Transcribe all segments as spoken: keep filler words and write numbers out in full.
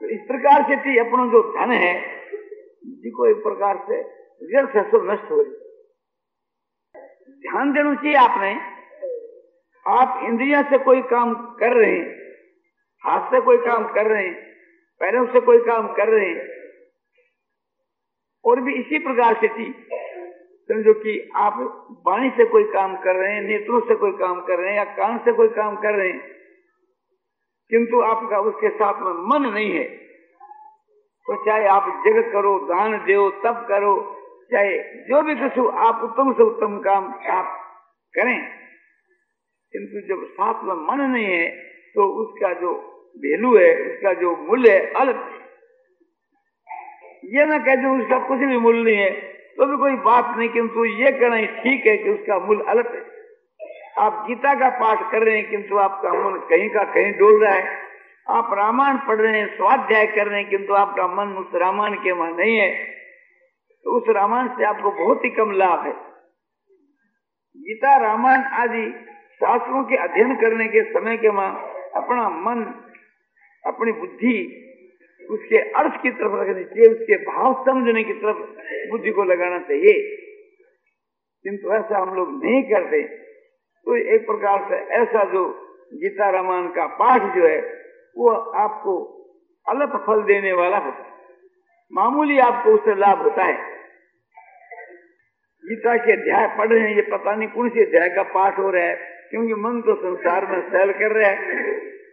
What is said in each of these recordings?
तो इस प्रकार से थी अपना जो धन है जिसको एक प्रकार से व्यर्थ है सो नष्ट हो रही। ध्यान देना चाहिए आपने। आप इंद्रिया से कोई काम कर रहे हैं, हाथ से कोई काम कर रहे हैं, पैरों से कोई काम कर रहे हैं, और भी इसी प्रकार से थी। समझो कि आप वाणी से कोई काम कर रहे हैं, नेत्रों से कोई काम कर रहे हैं, या कान से कोई काम कर रहे हैं, किंतु आपका उसके साथ में मन नहीं है, तो चाहे आप जगत करो, दान दो, तप करो, चाहे जो भी कुछ आप उत्तम से उत्तम काम आप करें, किंतु जब साथ में मन नहीं है तो उसका जो वैल्यू है, उसका जो मूल्य है अलग। ये मैं कह दूं उसका कुछ भी मूल्य नहीं है तो भी कोई बात नहीं, किंतु ये कहना ठीक है कि उसका मूल्य अलग है। आप गीता का पाठ कर रहे हैं किंतु आपका मन कहीं का कहीं डोल रहा है। आप रामायण पढ़ रहे हैं, स्वाध्याय कर रहे हैं, किंतु आपका मन उस रामायण के वहां नहीं है, तो उस रामायण से आपको बहुत ही कम लाभ है। गीता, रामायण आदि शास्त्रों के अध्ययन करने के समय के वहां अपना मन, अपनी बुद्धि उसके अर्थ की तरफ रखनी चाहिए, उसके भाव समझने की तरफ बुद्धि को लगाना चाहिए, किंतु ऐसा हम लोग नहीं करते। तो एक प्रकार से ऐसा जो गीता रामायण का पाठ जो है वो आपको अल्प फल देने वाला होता है, मामूली आपको उससे लाभ होता है। गीता के अध्याय पढ़ रहे हैं, ये पता नहीं कौन से अध्याय का पाठ हो रहा है, क्योंकि मन तो संसार में सैल कर रहा है,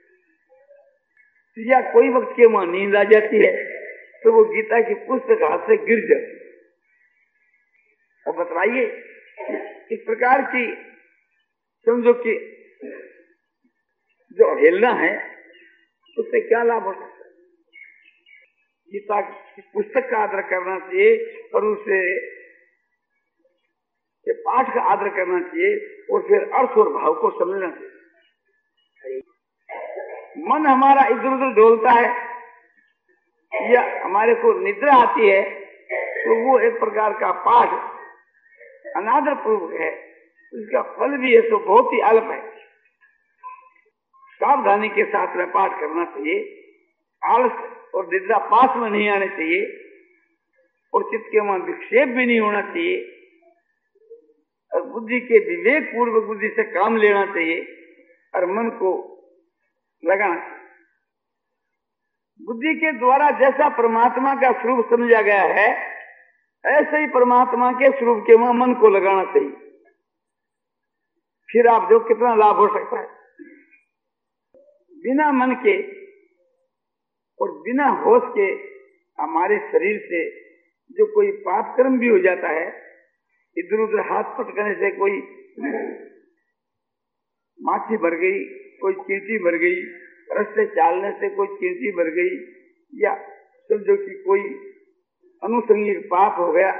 या कोई वक्त के वहां नींद आ जाती है तो वो गीता की पुस्तक हाथ से गिर जाती है। और बतलाइए इस प्रकार की समझो कि जो अवहेलना है उससे क्या लाभ हो सकता है। गीता की पुस्तक का आदर करना चाहिए और उसे के पाठ का आदर करना चाहिए और फिर अर्थ और भाव को समझना चाहिए। मन हमारा इधर उधर डोलता है या हमारे को निद्रा आती है तो वो एक प्रकार का पाठ अनादर पूर्वक है, उसका फल भी है तो बहुत ही अल्प है। सावधानी के साथ में पाठ करना चाहिए, आलस और निद्रा पास में नहीं आने चाहिए, और चित्त के वहां विक्षेप भी नहीं होना चाहिए, और बुद्धि के विवेक पूर्वक बुद्धि से काम लेना चाहिए और मन को लगाना चाहिए। बुद्धि के द्वारा जैसा परमात्मा का स्वरूप समझा गया है ऐसे ही परमात्मा के स्वरूप के वहां मन को लगाना चाहिए। फिर आप जो कितना लाभ हो सकता है। बिना मन के और बिना होश के हमारे शरीर से जो कोई पाप कर्म भी हो जाता है, इधर उधर हाथ पटकने से कोई माछी भर गई, कोई चींटी भर गई, रस्ते चालने से कोई चींटी भर गई, या समझो कि कोई अनुसंगिक पाप हो गया,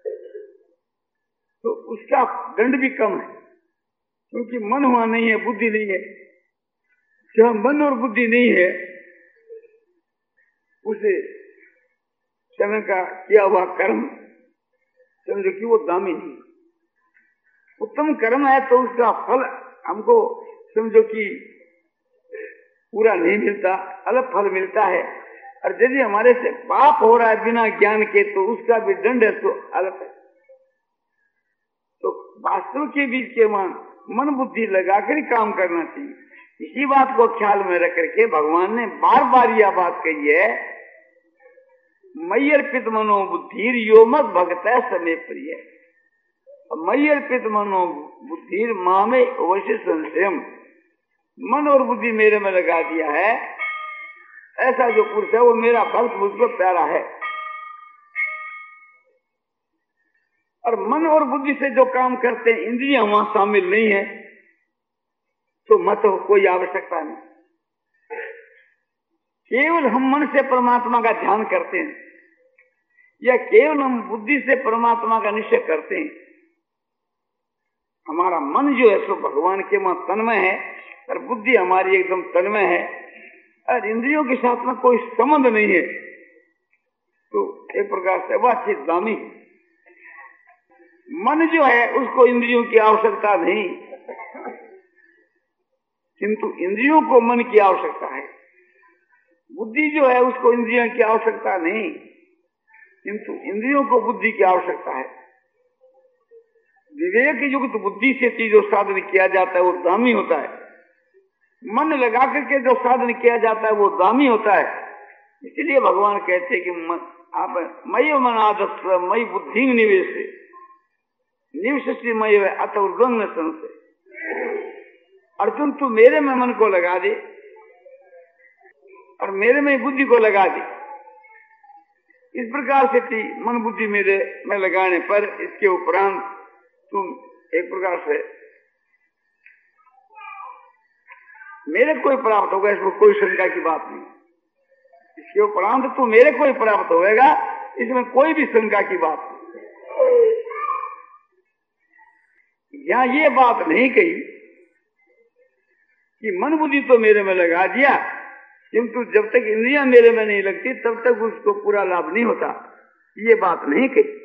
तो उसका दंड भी कम है, क्योंकि मन हुआ नहीं है, बुद्धि नहीं है। जहाँ मन और बुद्धि नहीं है उसे समय का किया हुआ कर्म समझो कि वो दामी नहीं। उत्तम कर्म है तो उसका फल हमको समझो कि पूरा नहीं मिलता, अलग फल मिलता है। और यदि हमारे से पाप हो रहा है बिना ज्ञान के तो उसका भी दंड है तो अलग है। तो वास्तव के बीच के वहां मन बुद्धि लगाकर ही काम करना चाहिए। इसी बात को ख्याल में रख करके भगवान ने बार बार यह बात कही है, मयि अर्पित मनो बुद्धिर यो मत भगत समय प्रिय। मयि अर्पित मनो बुद्धिर मामे अवश्य संशयम। मन और बुद्धि मेरे में लगा दिया है, ऐसा जो पुरुष है वो मेरा भक्त मुझको प्यारा है। और मन और बुद्धि से जो काम करते हैं, इंद्रियां वहां शामिल नहीं है, तो मत हो कोई आवश्यकता नहीं। केवल हम मन से परमात्मा का ध्यान करते हैं या केवल हम बुद्धि से परमात्मा का निश्चय करते हैं। हमारा मन जो है सो भगवान के वहां तन्मय है और बुद्धि हमारी एकदम तन्मय है और इंद्रियों के साथ में कोई संबंध नहीं है, तो एक प्रकार से वह चीज दामी। मन जो है उसको इंद्रियों की आवश्यकता नहीं, किंतु इंद्रियों को मन की आवश्यकता है। बुद्धि जो है उसको इंद्रियों की आवश्यकता नहीं, किंतु इंद्रियों को बुद्धि की आवश्यकता है। विवेक युक्त बुद्धि से जो साधन किया जाता है वो दामी होता है। मन लगा करके जो साधन किया जाता है वो दामी होता है। इसलिए भगवान कहते हैं कि मन, आप मई मन आदस्व मई बुद्धि निवेश निवसी मई अत उर्ध्वंग संशय। अर्जुन तू मेरे में मन को लगा दे और मेरे में बुद्धि को लगा दे। इस प्रकार से थी मन बुद्धि मेरे में लगाने पर इसके उपरांत तुम एक प्रकार से मेरे को प्राप्त होगा, इसमें कोई शंका की बात नहीं। इसके उपरांत तू मेरे को प्राप्त होएगा, इसमें कोई भी शंका की बात नहीं। यहां ये बात नहीं कही कि मन बुद्धि तो मेरे में लगा दिया, किंतु जब तक इंद्रियां मेरे में नहीं लगती तब तक उसको पूरा लाभ नहीं होता, ये बात नहीं कही।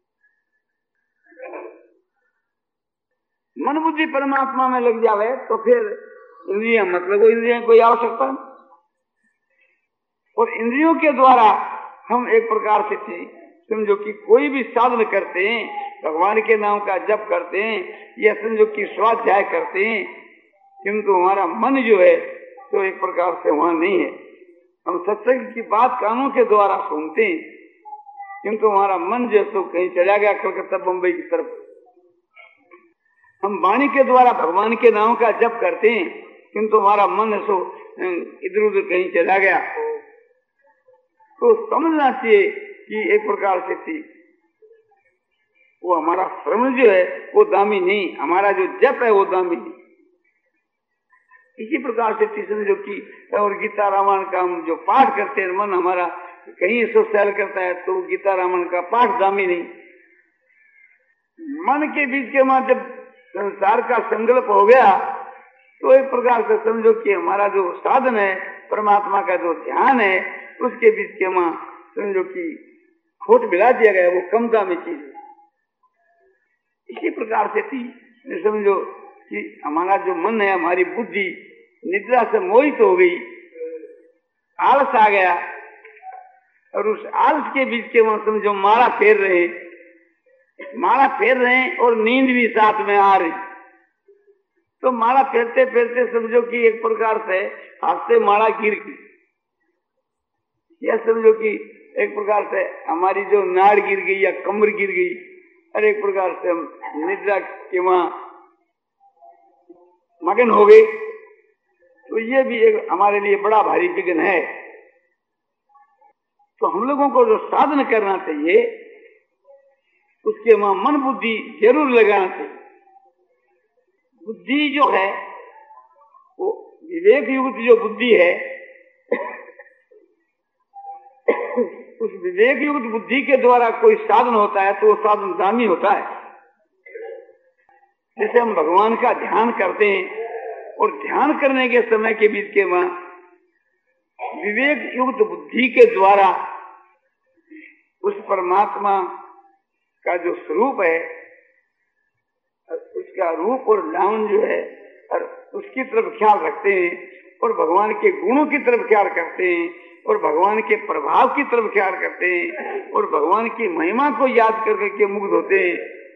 मन बुद्धि परमात्मा में लग जावे तो फिर इंद्रियां मतलब इंद्रियां कोई आवश्यकता नहीं। और इंद्रियों के द्वारा हम एक प्रकार से थी समझो कि कोई भी साधन करते हैं, भगवान के नाम का जप करते हैं या समझो कि स्वाध्याय करते हैं, किंतु हमारा मन जो है तो एक प्रकार से वहां नहीं है। हम सत्संग की बात कानों के द्वारा सुनते हैं, किंतु हमारा मन जो तो कहीं चला गया कलकत्ता बम्बई की तरफ। हम वाणी के द्वारा भगवान के नाम का जप करते हैं, किंतु हमारा मन सो इधर उधर कहीं चला गया। तो समझना चाहिए कि एक प्रकार से थी वो हमारा श्रवण जो है वो दामी नहीं, हमारा जो जप है वो दामी नहीं। इसी प्रकार से समझो कि और गीता रामायण का हम जो पाठ करते हैं, मन हमारा कहीं सो सैल करता है तो गीता रामायण का पाठ दामी नहीं। मन के बीच के मां जब संसार का संकल्प हो गया तो एक प्रकार से समझो कि हमारा जो साधन है परमात्मा का जो ध्यान है उसके बीच के मां समझो कि खोट मिला दिया गया, वो कम दामी चीज है। इसी प्रकार से थी समझो कि हमारा जो मन है, हमारी बुद्धि निद्रा से मोहित हो गई, आलस आ गया और उस आलस के बीच के वहां समझो माला फेर रहे माला फेर रहे हैं और नींद भी साथ में आ रही। तो माला फेरते फेरते समझो कि एक प्रकार से हाथ से माला गिर गई, या समझो कि एक प्रकार से हमारी जो नाड़ गिर गई या कमर गिर गई और एक प्रकार से हम निद्रा के वहां मगन हो गए। तो ये भी एक हमारे लिए बड़ा भारी विघ्न है। तो हम लोगों को जो साधन करना चाहिए उसके वहां मन बुद्धि जरूर लगाना चाहिए। बुद्धि जो है वो विवेक युक्त जो बुद्धि है उस विवेक युक्त बुद्धि के द्वारा कोई साधन होता है तो वो साधन दामी होता है। जैसे हम भगवान का ध्यान करते हैं और ध्यान करने के समय के बीच के वहां विवेक युक्त बुद्धि के द्वारा उस परमात्मा का जो स्वरूप है उसका रूप और नाम जो है और उसकी तरफ ख्याल रखते हैं और भगवान के गुणों की तरफ ख्याल करते हैं और भगवान के प्रभाव की तरफ ख्याल करते हैं और भगवान की महिमा को याद कर करके मुग्ध होते हैं।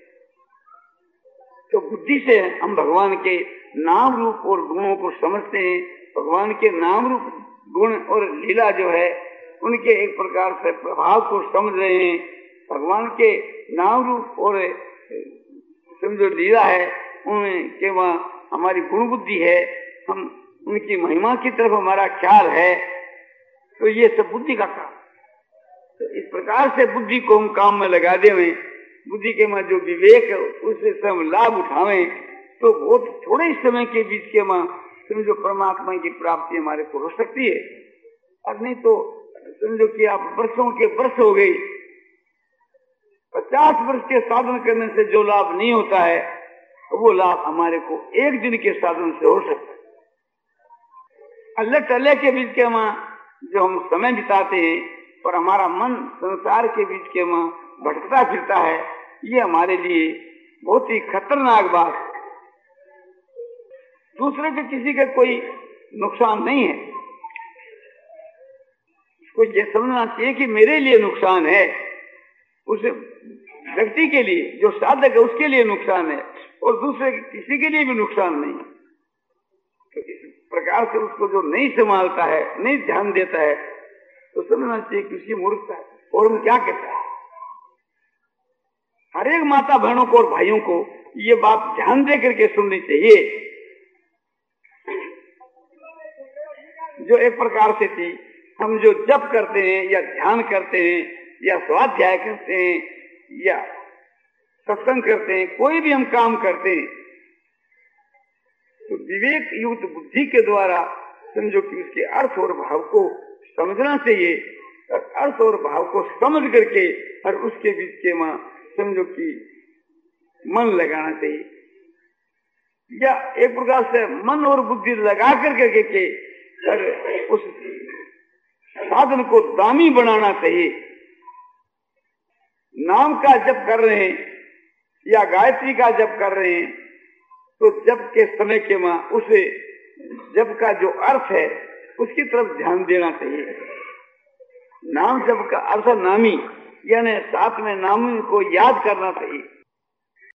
तो बुद्धि से हम भगवान के नाम रूप और गुणों को समझते हैं। भगवान के नाम रूप गुण और लीला जो है उनके एक प्रकार से प्रभाव को समझ रहे हैं। भगवान के नाम रूप और समझो लीला है उनके वहां हमारी गुण बुद्धि है, हम उनकी महिमा की तरफ हमारा ख्याल है। तो ये सब बुद्धि का काम। तो इस प्रकार से बुद्धि को हम काम में लगा दें, बुद्धि के में जो विवेक है उससे सब लाभ उठावें तो बहुत थोड़े समय के बीच के मां समझो परमात्मा की प्राप्ति हमारे को हो सकती है। और नहीं तो समझो कि आप वर्षों के वर्ष हो गई, पचास वर्ष के साधन करने से जो लाभ नहीं होता है वो लाभ हमारे को एक दिन के साधन से हो सकता है। अल्लाह टल्ले के बीच के मां जो हम समय बिताते हैं और हमारा मन संसार के बीच के मां भटकता फिरता है, ये हमारे लिए बहुत ही खतरनाक बात है। दूसरे के किसी का कोई नुकसान नहीं है, कुछ ये समझना चाहिए कि मेरे लिए नुकसान है, उस व्यक्ति के लिए जो साधक है उसके लिए नुकसान है, और दूसरे किसी के लिए भी नुकसान नहीं। तो इस प्रकार से उसको जो नहीं संभालता है, नहीं ध्यान देता है, तो समझना चाहिए कि उसकी मूर्खता है। और हम क्या कहते हैं, हर एक माता बहनों को और भाइयों को ये बात ध्यान दे करके सुननी चाहिए, जो एक प्रकार से थी, हम जो जप करते हैं या ध्यान करते हैं या स्वाध्याय करते हैं या सत्संग करते हैं, कोई भी हम काम करते हैं, तो विवेक युक्त बुद्धि के द्वारा समझो कि उसके अर्थ और भाव को समझना चाहिए, और अर्थ और भाव को समझ करके और उसके बीच के मां समझो कि मन लगाना चाहिए, या एक प्रकार से मन और बुद्धि लगा करके के, के और उस साधन को दामी बनाना चाहिए। नाम का जप कर रहे हैं या गायत्री का जप कर रहे हैं, तो जप के समय के मां उसे जप का जो अर्थ है उसकी तरफ ध्यान देना चाहिए। नाम जप का अर्थ नामी, यानी साथ में नामी को याद करना चाहिए।